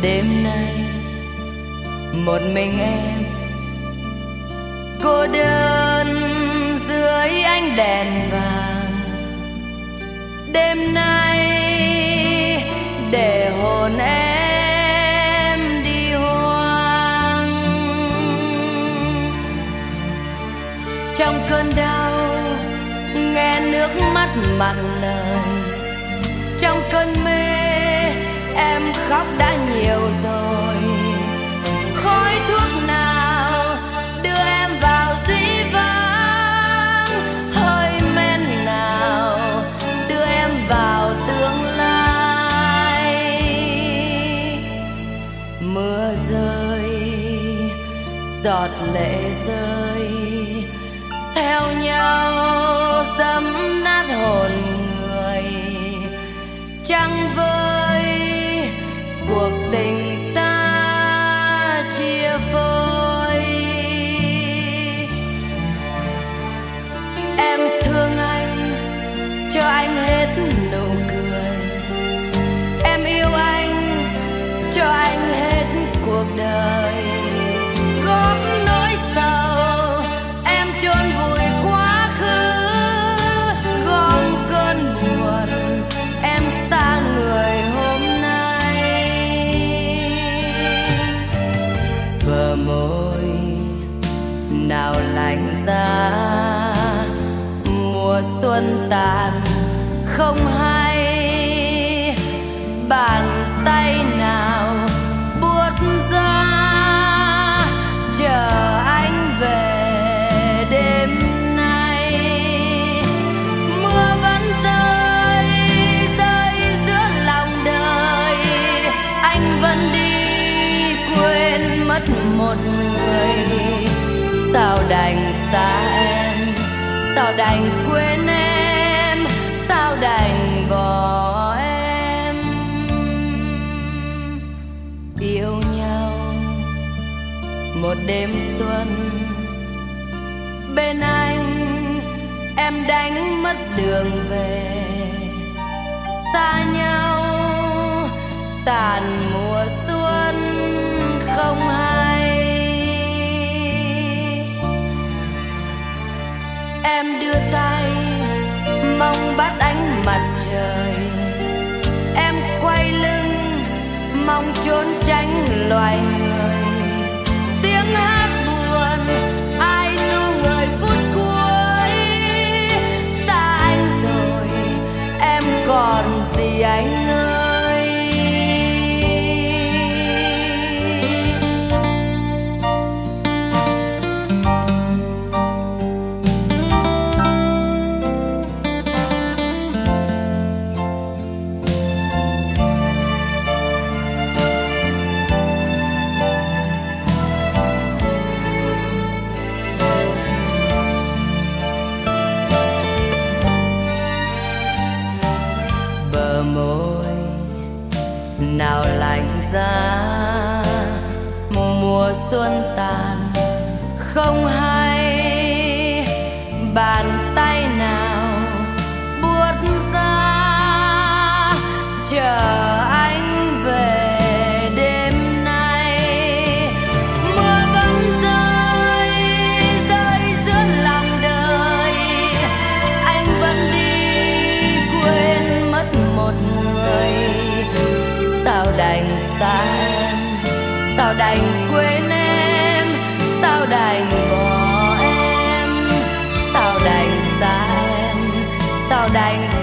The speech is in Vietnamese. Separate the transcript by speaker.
Speaker 1: Đêm nay một mình em cô đơn dưới ánh đèn vàng. Đêm nay để hồn em đi hoang. Trong cơn đau nghe nước mắt mặn lời, trong cơn mê em khóc đã nhiều rồi. Khói thuốc nào đưa em vào dĩ vãng, hơi men nào đưa em vào tương lai. Mưa rơi, giọt lệ rơi, theo nhau dẫm nát hồn người. Trăng vơi cuộc tình ta chia phôi. Em thương anh cho anh hết nụ cười, em yêu anh cho anh hết cuộc đời. Góp nỗi sầu em chôn vùi quá khứ, gom cơn buồn em xa người hôm nay. Bờ môi nào lạnh giá, mùa xuân tàn không hay. Bàn tay nào buốt ra chờ anh về đêm nay. Mưa vẫn rơi rơi giữa lòng đời, anh vẫn đi quên mất một người. Sao đành xa em, sao đành quên em, sao đành bỏ em. Yêu nhau một đêm xuân, bên anh em đánh mất đường về. Xa nhau tàn mùa xuân không hay. Em đưa tay mong bắt ánh mặt trời, em quay lưng mong trốn tránh loài người. Tiếng hát buồn ai du người phút cuối. Xa anh rồi em còn gì anh ơi. Bờ môi nào lạnh giá, mùa xuân tàn không hay. Bàn tay nào buốt ra chờ anh về đêm nay. Mưa vẫn rơi rơi giữa lòng đời, anh vẫn đi quên mất một người. Sao đành xa em, sao đành quên em, sao đành bỏ em. Sao đành xa em, sao đành